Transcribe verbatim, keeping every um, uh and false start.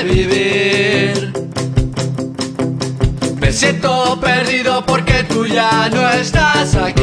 de vivir. Me siento perdido porque tú ya no estás aquí.